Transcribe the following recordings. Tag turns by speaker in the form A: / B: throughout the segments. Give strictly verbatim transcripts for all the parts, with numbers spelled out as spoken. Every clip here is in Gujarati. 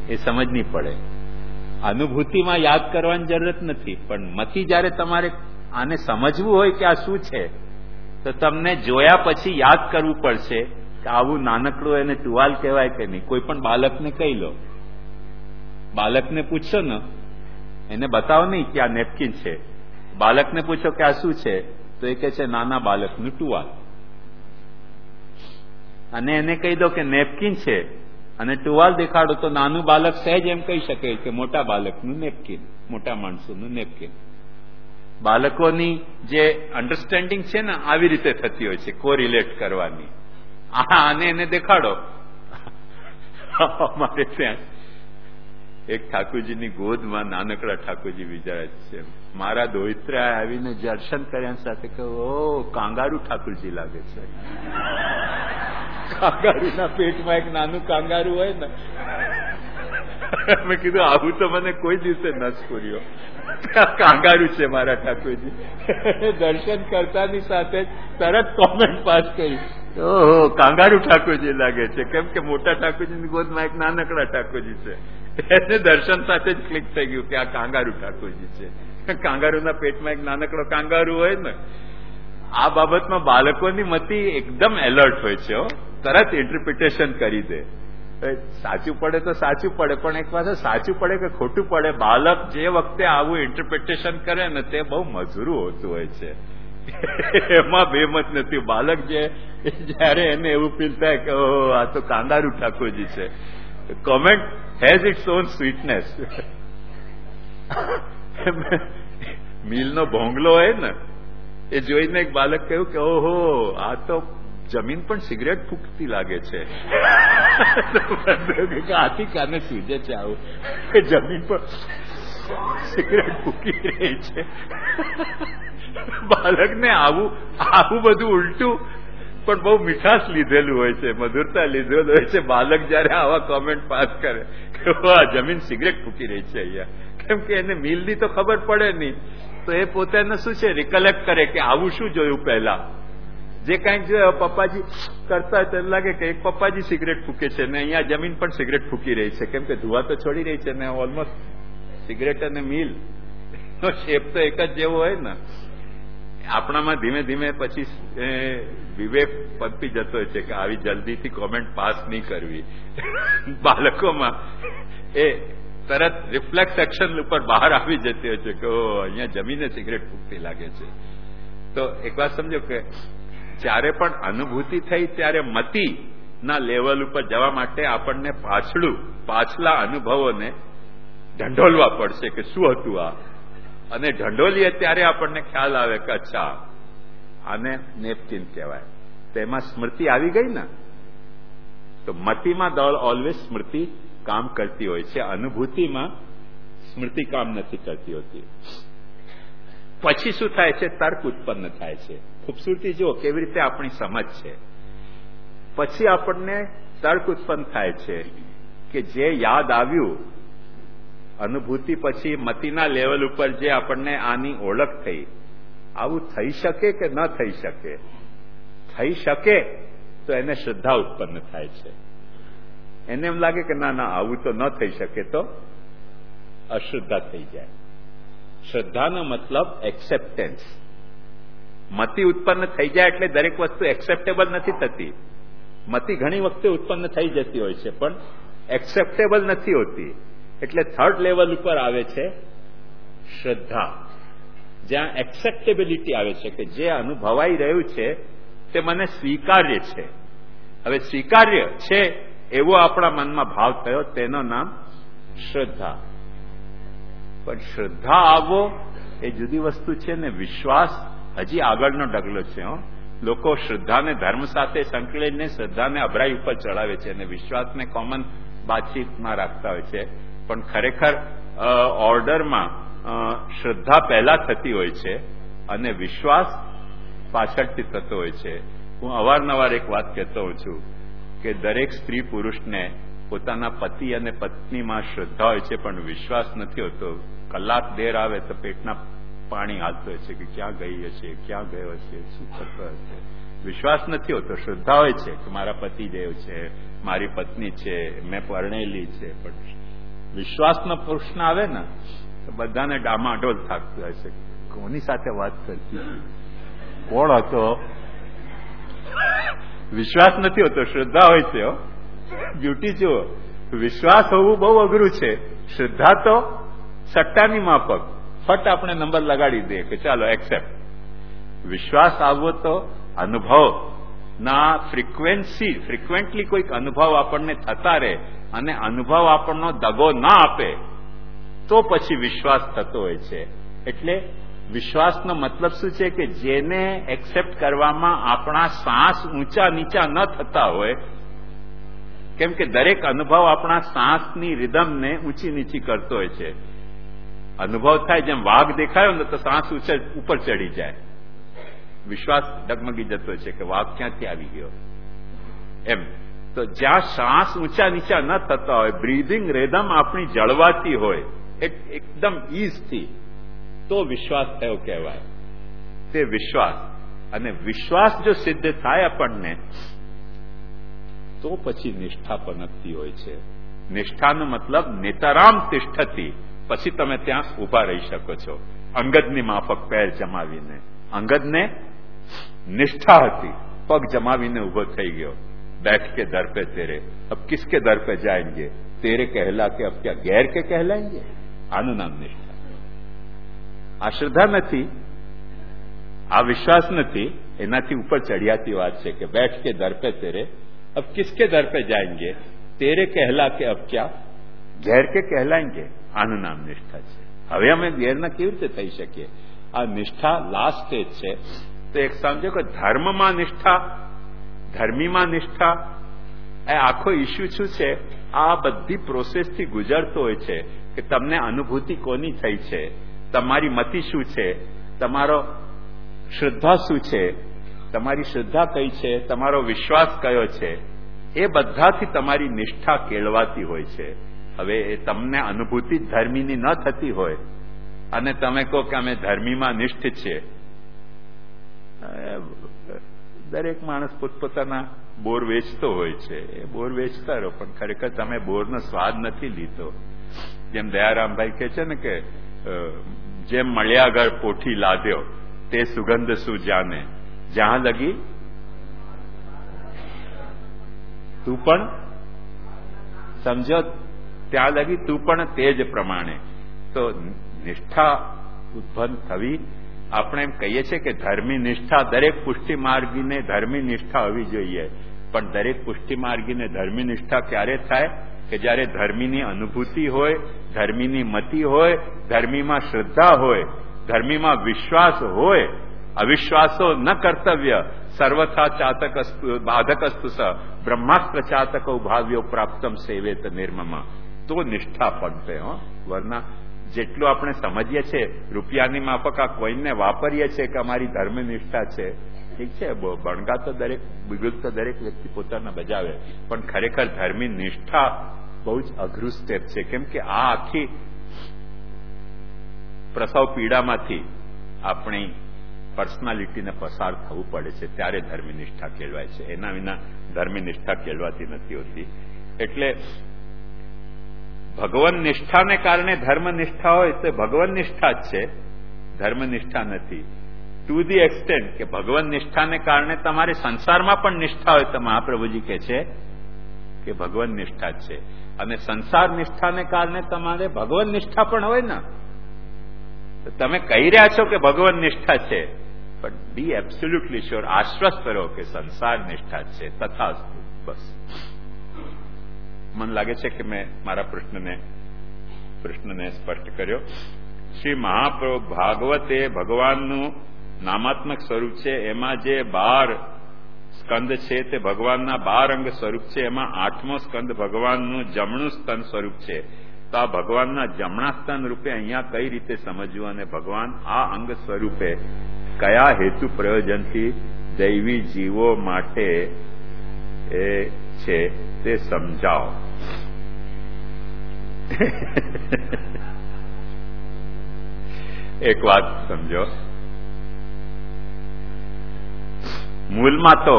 A: એ સમજની પડે. અનુભૂતિમાં યાદ કરવાની જરૂરત નથી, પણ મથી જયારે તમારે આને સમજવું હોય કે આ શું છે, તો તમને જોયા પછી યાદ કરવું પડશે કે આવું નાનકડું એને ટુવાલ કહેવાય કે નહીં. કોઈ પણ બાળકને કહી લો, બાળકને પૂછો ને, એને બતાવો નહીં કે આ નેપકિન છે. બાળકને પૂછો કે આ શું છે, તો એ કહે છે નાના બાળકનું ટુવાલ. અને એને કહી દો કે નેપકિન છે અને ટુવાલ દેખાડો, તો નાનું બાળક સહેજ એમ કહી શકે કે મોટા બાળકનું નેપકિન, મોટા માણસોનું નેપકિન. બાળકોની જે અન્ડરસ્ટેન્ડિંગ છે ને આવી રીતે થતી હોય છે, કોરિલેટ કરવાની. આને એને દેખાડો. અમારે ત્યાં એક ઠાકોરજીની ગોદમાં નાનકડા ઠાકોરજી બિચારા છે. મારા દોહિત્રા આવીને દર્શન કર્યા સાથે કહ્યું, ઓ કાંગારૂ ઠાકોરજી લાગે છે. કાંગારૂના પેટમાં એક નાનું કાંગારૂ હોય ને. મેં કીધું આવું તો મને કોઈ દિવસે ન સ્ફૂર્યો. કાંગારૂ છે મારા ઠાકોરજી. દર્શન કરતાની સાથે તરત કોમેન્ટ પાસ કરી, ઓહો કાંગારૂ ઠાકોરજી લાગે છે. કેમ કે મોટા ઠાકોરજીની ગોદમાં એક નાનકડા ઠાકોરજી છે. એને દર્શન સાથે જ ક્લિક થઈ ગયું કે આ કાંગારૂ ઠાકોરજી છે. કાંગારૂના પેટમાં એક નાનકડો કાંગારૂ હોય ને. આ બાબતમાં બાળકોની મતિ એકદમ એલર્ટ હોય છે. તરત ઇન્ટરપ્રિટેશન કરી દે. સાચું પડે તો સાચું પડે, પણ એક પાસે સાચું પડે કે ખોટું પડે, બાળક જે વખતે આવું ઇન્ટરપ્રિટેશન કરે ને તે બહુ મજૂરું હોતું હોય છે. એમાં બેમત નથી. બાળક જે જયારે એને એવું ફીલ થાય કે ઓહો આ તો કાંગારૂ ઠાકોરજી છે, comment has its own sweetness. મિલનો ભોંગલો હોય ને એ જોઈને એક બાળક કહ્યું કે ઓહો આ તો જમીન પણ સિગરેટ ફૂંકતી લાગે છે. આથી કાને સૂજે છે આવું કે જમીન પર સિગરેટ ફૂંકી રહી છે. બાળકને આવું આવું બધું ઉલટું પણ બહુ મીઠાશ લીધેલું હોય છે, મધુરતા લીધેલું હોય છે. બાળક જયારે આવા કોમેન્ટ પાસ કરે કે જમીન સિગરેટ ફૂંકી રહી છે અહીંયા, કેમ કે એને મિલની તો ખબર પડે નહીં, તો એ પોતાને શું છે રિકલેક્ટ કરે કે આવું શું જોયું પહેલા. જે કંઈક પપ્પાજી કરતા હોય તો લાગે કે એક પપ્પાજી સિગરેટ ફૂંકે છે ને અહીંયા જમીન પણ સિગરેટ ફૂંકી રહી છે, કેમ કે ધુઆ તો છોડી રહી છે ને ઓલમોસ્ટ સિગરેટ અને મિલ નો શેપ તો એક જ જેવો હોય ને. આપણામાં ધીમે ધીમે પછી વિવેક પંપી જતો હોય છે કે આવી જલ્દીથી કોમેન્ટ પાસ નહીં કરવી. બાળકોમાં એ તરત રિફ્લેક્સ એક્શન ઉપર બહાર આવી જતી હોય છે કે ઓ અહીંયા જમીને સિગરેટ ફૂંકતી લાગે છે. તો એક વાત સમજો કે જ્યારે પણ અનુભૂતિ થઈ ત્યારે મતિ ના લેવલ ઉપર જવા માટે આપણને પાછલું પાછલા અનુભવોને ઢંઢોલવા પડશે કે શું હતું આ, અને ઢંઢોલીએ ત્યારે આપણને ખ્યાલ આવે કે અચ્છા આને નેપકિન કહેવાય. તેમાં સ્મૃતિ આવી ગઈ ને. તો મતિમાં દળ ઓલવેઝ સ્મૃતિ કામ કરતી હોય છે, અનુભૂતિમાં સ્મૃતિ કામ નથી કરતી હોતી. પછી શું થાય છે? તર્ક ઉત્પન્ન થાય છે. ખૂબસૂરતી જુઓ કેવી રીતે આપણી સમજ છે. પછી આપણને તર્ક ઉત્પન્ન થાય છે કે જે યાદ આવ્યું અનુભૂતિ પછી મતિના લેવલ ઉપર જે આપણને આની ઓળખ થઈ, આવું થઈ શકે કે ન થઈ શકે? થઈ શકે તો એને શ્રદ્ધા ઉત્પન્ન થાય છે. એને એમ લાગે કે ના ના આવું તો ન થઈ શકે, તો અશ્રદ્ધા થઈ જાય. શ્રદ્ધાનો મતલબ એક્સેપ્ટન્સ. મતિ ઉત્પન્ન થઈ જાય એટલે દરેક વસ્તુ એક્સેપ્ટેબલ નથી થતી. મતિ ઘણી વખતે ઉત્પન્ન થઈ જતી હોય છે પણ એક્સેપ્ટેબલ નથી હોતી. એટલે થર્ડ લેવલ ઉપર આવે છે શ્રદ્ધા, જ્યાં એક્સેપ્ટેબિલિટી આવે છે કે જે અનુભવાઈ રહ્યું છે તે મને સ્વીકાર્ય છે. હવે સ્વીકાર્ય છે એવો આપણા મનમાં ભાવ થયો, તેનું નામ શ્રદ્ધા. પણ શ્રદ્ધા આવવો એ જુદી વસ્તુ છે ને વિશ્વાસ હજી આગળનો ડગલો છે. હો, લોકો શ્રદ્ધાને ધર્મ સાથે સંકળીને શ્રદ્ધાને અભરાઈ ઉપર ચડાવે છે અને વિશ્વાસને કોમન વાતચીતમાં રાખતા હોય છે. પણ ખરેખર ઓર્ડરમાં શ્રદ્ધા પહેલા થતી હોય છે અને વિશ્વાસ પાછળથી થતો હોય છે. હું અવારનવાર એક વાત કહેતો હોઉં છું કે દરેક સ્ત્રી પુરુષને પોતાના પતિ અને પત્નીમાં શ્રદ્ધા હોય છે પણ વિશ્વાસ નથી હોતો. કલાક દેર આવે તો પેટના પાણી હાલતો હોય છે કે ક્યાં ગઈ હશે, ક્યાં ગયો હશે, શું કરતો હશે. વિશ્વાસ નથી હોતો. શ્રદ્ધા હોય છે કે મારા પતિ દેવ છે, મારી પત્ની છે, મેં પરણેલી છે, પણ વિશ્વાસનો પ્રશ્ન આવે ને તો બધાને ડામાડોલ થાકતું હશે. કોની સાથે વાત કરતી, કોણ હતો? વિશ્વાસ નથી હોતો, શ્રદ્ધા હોય છે. બ્યુટી જુઓ, વિશ્વાસ હોવું બહુ અઘરું છે. શ્રદ્ધા તો સટ્ટાની માફક, ફટ આપણે નંબર લગાડી દઈએ કે ચાલો એક્સેપ્ટ. વિશ્વાસ આવવો તો અનુભવ ના ફ્રીક્વન્સી ફ્રીક્વન્ટલી કોઈક અનુભવ આપણને થતા રહે અને અનુભવ આપણનો દગો ના આપે તો પછી વિશ્વાસ થતો હોય છે. એટલે વિશ્વાસનો મતલબ શું છે કે જેને એક્સેપ્ટ કરવામાં આપણા શ્વાસ ઊંચા નીચા ન થતા હોય, કેમ કે દરેક અનુભવ આપણા શ્વાસની રિધમને ઊંચી નીચી કરતો હોય છે. અનુભવ થાય, જેમ વાઘ દેખાયો ને તો શ્વાસ ઉપર ચડી જાય, વિશ્વાસ ડગમગી જતો છે કે વાઘ ક્યાંથી આવી ગયો. એમ તો જ્યાં શ્વાસ ઊંચા નીચા ન થતા હોય, બ્રીધિંગ રેધમ આપણી જળવાતી હોય એકદમ ઈઝથી, તો વિશ્વાસ થયો કહેવાય. તે વિશ્વાસ, અને વિશ્વાસ જો સિદ્ધ થાય આપણને તો પછી નિષ્ઠા પનપતી હોય છે. નિષ્ઠાનો મતલબ નેતરામ તિષ્ઠતી, પછી તમે ત્યાં ઉભા રહી શકો છો અંગદની માફક પેર જમાવીને. અંગદને નિષ્ઠા હતી, પગ જમાવીને ઉભો થઈ ગયો. बैठ के दर पे तेरे, अब किसके दर पे जाएंगे, तेरे कहला के अब क्या गैर के कहलाएंगे. આનું નામ નિષ્ઠા. આ શ્રદ્ધા નથી, આ વિશ્વાસ નથી, એનાથી ઉપર ચડિયાતી વાત છે કે बैठ के दर पे तेरे, अब किसके दर पे जाएंगे, तेरे कहला के अब क्या गैर के कहलाएंगे. આનું નામ નિષ્ઠા છે. હવે અમે ગેરના કેવી રીતે થઈ શકીએ? આ નિષ્ઠા લાસ્ટ સ્ટેજ છે. તો એક સમજો કે ધર્મમાં નિષ્ઠા, ધર્મીમાં નિષ્ઠા, એ આખો ઇસ્યુ શું છે? આ બધી પ્રોસેસથી ગુજરતો હોય છે કે તમને અનુભૂતિ કોની થઈ છે, તમારી મતિ શું છે, તમારો શ્રદ્ધા શું છે, તમારી શ્રદ્ધા કઈ છે, તમારો વિશ્વાસ કયો છે, એ બધાથી તમારી નિષ્ઠા કેળવાતી હોય છે. હવે એ તમને અનુભૂતિ ધર્મીની ન થતી હોય અને તમે કહો કે અમે ધર્મીમાં નિષ્ઠ છીએ. દરેક માણસ પોતપોતાના બોર વેચતો હોય છે, એ બોર વેચતા રહો, પણ ખરેખર તમે બોરનો સ્વાદ નથી લીધો. જેમ દયારામભાઈ કહે છે ને કે જેમ મળ્યા ઘર પોઠી લાદ્યો તે સુગંધ શું જાને, જ્યાં લગી તું પણ સમજો ત્યાં લગી તું પણ તે જ પ્રમાણે. તો નિષ્ઠા ઉત્પન્ન થવી, આપણે એમ કહીએ છીએ કે ધર્મી નિષ્ઠા, દરેક પુષ્ટિ માર્ગીને ધર્મી નિષ્ઠા હોવી જોઈએ. પણ દરેક પુષ્ટિ માર્ગીને ધર્મી નિષ્ઠા ક્યારે થાય? કે જયારે ધર્મીની અનુભૂતિ હોય, ધર્મીની મતિ હોય, ધર્મીમાં શ્રદ્ધા હોય, ધર્મીમાં વિશ્વાસ હોય. અવિશ્વાસો ન કર્તવ્ય, સર્વથા ચાતકસ્તુ બાધકસ્તુ સ બ્રહ્માસ્ત્ર ચાતકો ભાવ્યો પ્રાપ્તમ સેવેત નિર્મમ. તો નિષ્ઠા પગતે. હો વરના જેટલું આપણે સમજીએ છીએ રૂપિયાની માફક આ કોઈને વાપરીએ છીએ કે અમારી ધર્મનિષ્ઠા છે, ઠીક છે, બણગા તો દરેક બિગુલ તો દરેક વ્યક્તિ પોતાના બજાવે, પણ ખરેખર ધર્મી નિષ્ઠા બહુ જ અઘરું સ્ટેપ છે. કેમ કે આ આખી પ્રસવ પીડામાંથી આપણી પર્સનાલિટીને પસાર થવું પડે છે, ત્યારે ધર્મી નિષ્ઠા કેળવાય છે. એના વિના ધર્મી નિષ્ઠા કેળવાતી નથી હોતી. એટલે ભગવાન નિષ્ઠાને કારણે ધર્મ નિષ્ઠા હોય તો ભગવાન નિષ્ઠા જ છે, ધર્મ નિષ્ઠા નથી. ટુ ધી એક્સટેન્ટ કે ભગવાન નિષ્ઠાને કારણે તમારે સંસારમાં પણ નિષ્ઠા હોય તો મહાપ્રભુજી કહે છે કે ભગવાન નિષ્ઠા જ છે. અને સંસાર નિષ્ઠાને કારણે તમારે ભગવાન નિષ્ઠા પણ હોય ને, તો તમે કહી રહ્યા છો કે ભગવાન નિષ્ઠા છે, પણ બી એબ્સોલ્યુટલી શ્યોર, આશ્વસ્ત રહો કે સંસાર નિષ્ઠા જ છે. તથાસ્તુ. બસ મને લાગે છે કે મેં મારા પ્રશ્નને પ્રશ્નને સ્પષ્ટ કર્યો. શ્રી મહાપ્રભુ ભાગવતે ભગવાનનું નામાત્મક સ્વરૂપ છે. એમાં જે બાર સ્કંદ છે તે ભગવાનના બાર અંગ સ્વરૂપ છે. એમાં આઠમો સ્કંદ ભગવાનનું જમણું સ્તન સ્વરૂપ છે. તો આ ભગવાનના જમણા સ્તન રૂપે અહીંયા કઈ રીતે સમજવું અને ભગવાન આ અંગ સ્વરૂપે કયા હેતુ પ્રયોજનથી દૈવી જીવો માટે એ છે તે સમજાવો. એક વાત સમજો, મૂળમાં તો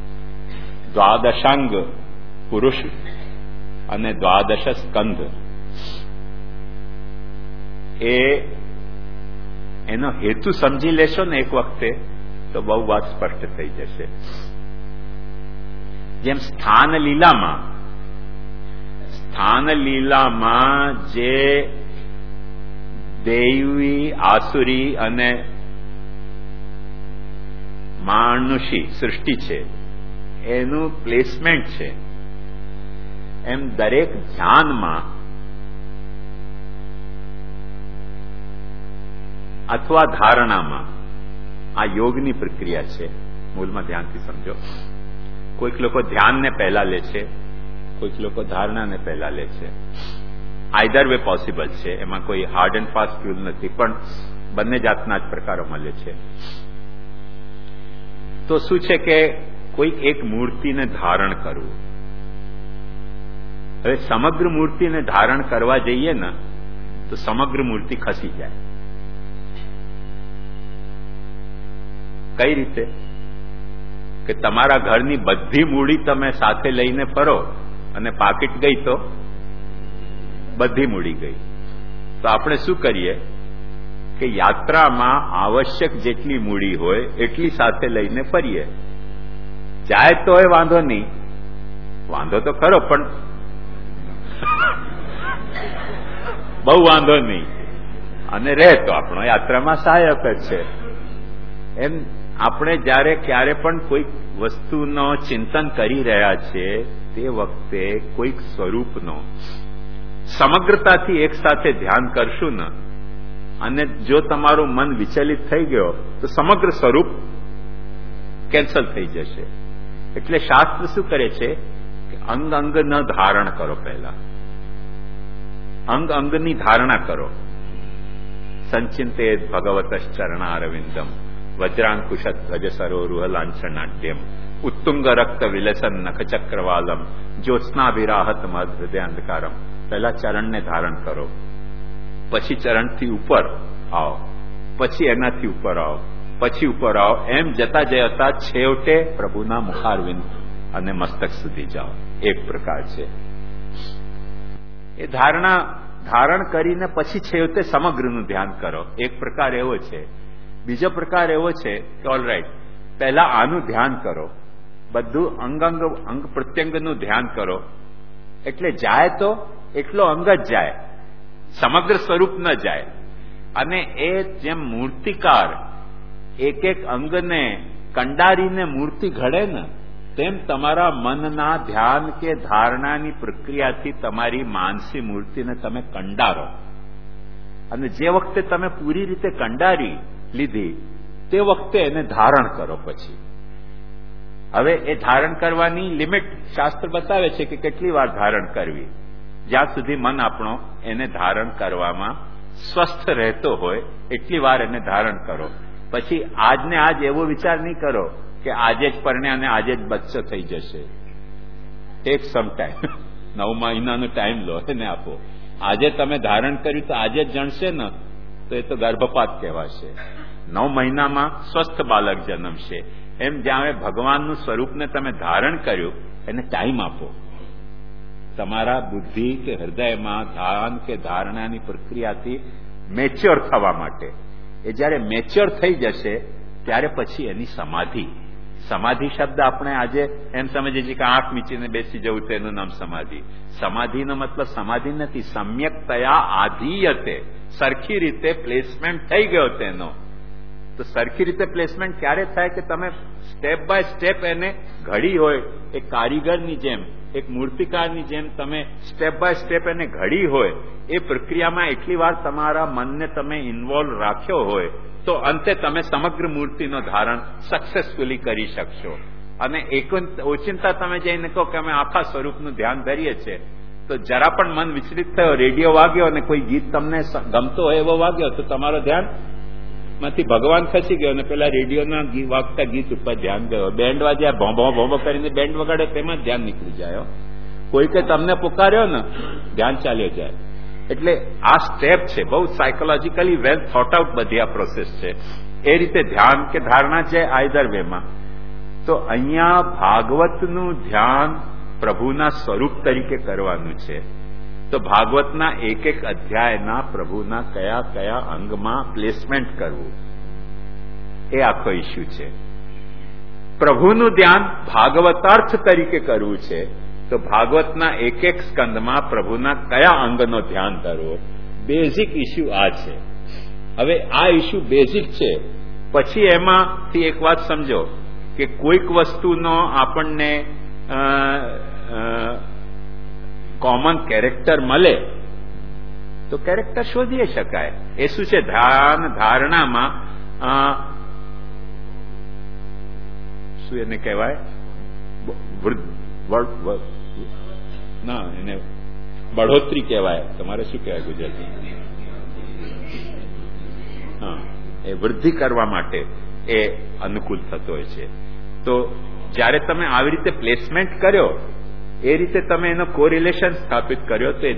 A: દ્વાદશાંગ પુરુષ અને દ્વાદશ સ્કંધ એ એનો હેતુ સમજી લેશો ને એક વખતે તો બહુ વાત સ્પષ્ટ થઈ જશે. જેમ સ્થાન લીલામાં સ્થાન લીલામાં જે દૈવી, આસુરી અને માનુષી સૃષ્ટિ છે એનું પ્લેસમેન્ટ છે, એમ દરેક ધ્યાનમાં અથવા ધારણામાં આ યોગની પ્રક્રિયા છે. મૂળમાં ધ્યાનથી સમજો. કોઈક લોકો ધ્યાનને પહેલા લે છે, કોઈક લોકો ધારણાને પહેલા લે છે. આઈધર વે પોસિબલ છે, એમાં કોઈ હાર્ડ એન્ડ ફાસ્ટ રૂલ નથી, પણ બંને જાતના જ પ્રકારો મળે છે. તો શું છે કે કોઈક એક મૂર્તિને ધારણ કરવું. હવે સમગ્ર મૂર્તિને ધારણ કરવા જઈએ ને તો સમગ્ર મૂર્તિ ખસી જાય. કઈ રીતે? કે તમારા ઘરની બધી મૂડી તમે સાથે લઈને ફરો અને પાકીટ ગઈ તો બધી મૂડી ગઈ. તો આપણે શું કરીએ કે યાત્રામાં આવશ્યક જેટલી મૂડી હોય એટલી સાથે લઈને ફરીએ. જાય તો એ વાંધો નહીં, વાંધો તો ખરો પણ બહુ વાંધો નહીં, અને રહે તો આપણો યાત્રામાં સહાયક જ છે. એમ આપણે જયારે ક્યારે પણ કોઈક વસ્તુનો ચિંતન કરી રહ્યા છે તે વખતે કોઈક સ્વરૂપનો સમગ્રતાથી એક સાથે ધ્યાન કરશું ને, અને જો તમારું મન વિચલિત થઈ ગયો તો સમગ્ર સ્વરૂપ કેન્સલ થઈ જશે. એટલે શાસ્ત્ર શું કરે છે કે અંગ અંગ ન ધારણ કરો, પહેલા અંગ અંગની ધારણા કરો. સંચિંતે ભગવત ચરણારવિંદમ વજ્રાંકુશત ગજસરો રૂહલાંછનાટ્યમ ઉત્તુંગ રક્ત વિલસન નખચક્રવાલમ જ્યોત્સ્નાભિરાહત મદ હૃદયાંધકારમ. પહેલા ચરણને ધારણ કરો, પછી ચરણથી ઉપર આવો, પછી એનાથી ઉપર આવો, પછી ઉપર આવો. એમ જતા જતા છેવટે પ્રભુના મુખારવિંદ અને મસ્તક સુધી જાઓ. એક પ્રકાર છે એ ધારણા. ધારણ કરીને પછી છેવટે સમગ્રનું ધ્યાન કરો. એક પ્રકાર એવો છે. બીજો પ્રકાર એવો છે કે ઓલરાઈટ પહેલા આનું ધ્યાન કરો, બધું અંગ અંગ અંગ પ્રત્યંગનું ધ્યાન કરો. એટલે જાય તો એટલો અંગ જ જાય, સમગ્ર સ્વરૂપ ન જાય. અને એ જેમ મૂર્તિકાર એક એક અંગને કંડારીને મૂર્તિ ઘડે ને, તેમ તમારા મનના ધ્યાન કે ધારણાની પ્રક્રિયાથી તમારી માનસી મૂર્તિને તમે કંડારો. અને જે વખતે તમે પૂરી રીતે કંડારી લીધી તે વખતે એને ધારણ કરો. પછી હવે એ ધારણ કરવાની લિમિટ શાસ્ત્ર બતાવે છે કે કેટલી વાર ધારણ કરવી. જ્યાં સુધી મન આપણો એને ધારણ કરવામાં સ્વસ્થ રહેતો હોય એટલી વાર એને ધારણ કરો. પછી આજને આજ એવો વિચાર નહીં કરો કે આજે જ પરણે અને આજે જ બચ્ચો થઈ જશે. ટેક સમ ટાઈમ, નવ મહિનાનો ટાઈમ લો, એને આપો. આજે તમે ધારણ કર્યું તો આજે જ જણશે ને તો એ તો ગર્ભપાત કહેવાશે. નવ મહિનામાં સ્વસ્થ બાળક જન્મશે. એમ જ્યાં ભગવાનનું સ્વરૂપને તમે ધારણ કર્યું એને ટાઈમ આપો. તમારા બુદ્ધિ કે હૃદયમાં ધ્યાન કે ધારણાની પ્રક્રિયાથી મેચ્યોર થવા માટે. એ જયારે મેચ્યોર થઈ જશે ત્યારે પછી એની સમાધિ. સમાધિ શબ્દ આપણે આજે એમ સમજીએ છીએ કે આંખ મીચીને બેસી જવું તેનું નામ સમાધિ. સમાધિનો મતલબ સમાધિ નથી, સમ્યકતયા આધીયતે, સરખી રીતે પ્લેસમેન્ટ થઈ ગયો તેનો. તો સરખી રીતે પ્લેસમેન્ટ ક્યારે થાય કે તમે સ્ટેપ બાય સ્ટેપ એને ઘડી હોય, એક કારીગરની જેમ, એક મૂર્તિકારની જેમ તમે સ્ટેપ બાય સ્ટેપ એને ઘડી હોય. એ પ્રક્રિયામાં એટલી વાર તમારા મનને તમે ઇન્વોલ્વ રાખ્યો હોય તો અંતે તમે સમગ્ર મૂર્તિનો ધારણ સક્સેસફુલી કરી શકશો. અને ઓચિંતા તમે જઈને કહો કે અમે આખા સ્વરૂપનું ધ્યાન ધરીએ છીએ, તો જરા પણ મન વિચલિત થયો, રેડિયો વાગ્યો અને કોઈ ગીત તમને ગમતો હોય એવો વાગ્યો તો તમારો ધ્યાન માંથી ભગવાન ખસી ગયો અને પેલા રેડિયોના વાગતા ગીત ઉપર ધ્યાન ગયો. બેન્ડ વાજ્યા, ભોંભો ભોંભો કરીને બેન્ડ વગાડે તેમાં ધ્યાન નીકળી જાય. કોઈકે તમને પુકાર્યો ને ધ્યાન ચાલ્યો જાય. એટલે આ સ્ટેપ છે, બહુ સાયકોલોજીકલી વેલ થોટ આઉટ બધી આ પ્રોસેસ છે. એ રીતે ધ્યાન કે ધારણા છે આઈધર વેમાં. તો અહીંયા ભાગવતનું ધ્યાન પ્રભુના સ્વરૂપ તરીકે કરવાનું છે. તો તો ભાગવતના એક એક અધ્યાયના પ્રભુના કયા કયા અંગમાં પ્લેસમેન્ટ કરવું એ આખો ઇસ્યુ છે. પ્રભુનું ધ્યાન ભાગવતાર્થ તરીકે કરવું છે તો ભાગવતના એક એક સ્કંદમાં પ્રભુના કયા અંગનો ધ્યાન ધરવો, બેઝિક ઇસ્યુ આ છે. હવે આ ઇસ્યુ બેઝિક છે, પછી એમાંથી એક વાત સમજો કે કોઈક વસ્તુનો આપણને કોમન કેરેક્ટર મળે તો કેરેક્ટર શોધી શકાય. એ શું છે? ધ્યાન ધારણામાં શું એને કહેવાય? ના, એને બઢોતરી કહેવાય. તમારે શું કહેવાય ગુજરાતી? હા, એ વૃદ્ધિ કરવા માટે એ અનુકૂળ થતો હોય છે. તો જ્યારે તમે આવી રીતે પ્લેસમેન્ટ કર્યો, એ રીતે તમે એનો કોરિલેશન સ્થાપિત કર્યો તો